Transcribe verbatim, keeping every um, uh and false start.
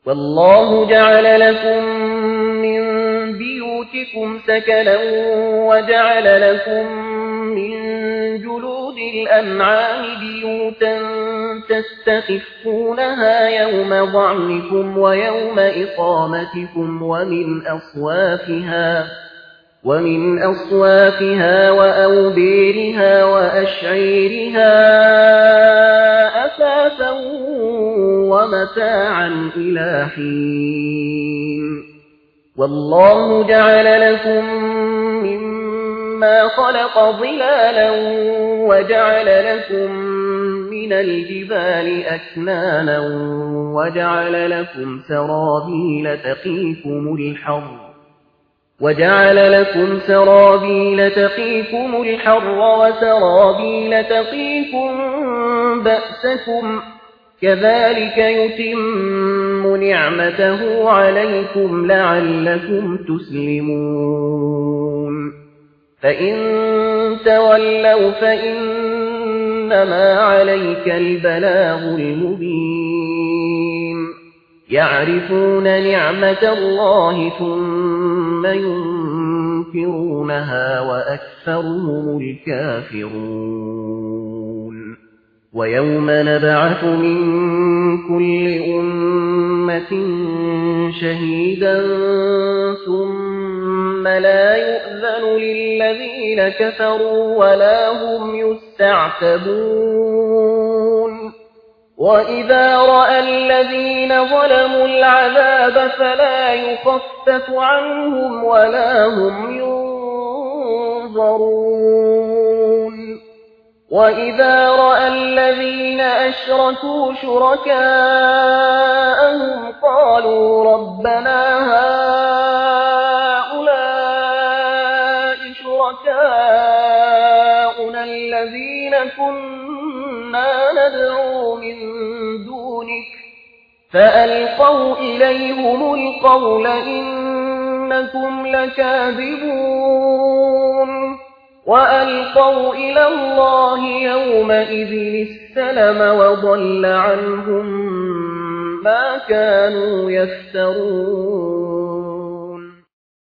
والله جعل لكم من بيوتكم سكنا وجعل لكم من جلود الأنعام بيوتا تستخفونها يوم ضعنكم ويوم إقامتكم ومن أصوافها ومن أصوافها وأوبيرها وأشعيرها أثاثا ومتاعا إلى حين والله جعل لكم مما خلق ظلالا وجعل لكم من الجبال أكنانا وجعل لكم سرابيل تقيكم الحر وجعل لكم سرابيل تقيكم الحر وسرابيل تقيكم بأسكم كذلك يتم نعمته عليكم لعلكم تسلمون فإن تولوا فإنما عليك البلاغ المبين يعرفون نعمة الله ثم ينكرونها وأكثرهم الكافرون ويوم نبعث من كل أمة شهيدا ثم لا يؤذن للذين كفروا ولا هم يستعتبون وإذا رأى الذين ظلموا العذاب فلا يخفف عنهم ولا هم ينظرون وإذا رأى الذين أشركوا شركاءهم قالوا ربنا هؤلاء شركاؤنا الذين كنا ندعو من دونك فألقوا إليهم القول إنكم لكاذبون وألقوا إلى الله يومئذ السلم وضل عنهم ما كانوا يفترون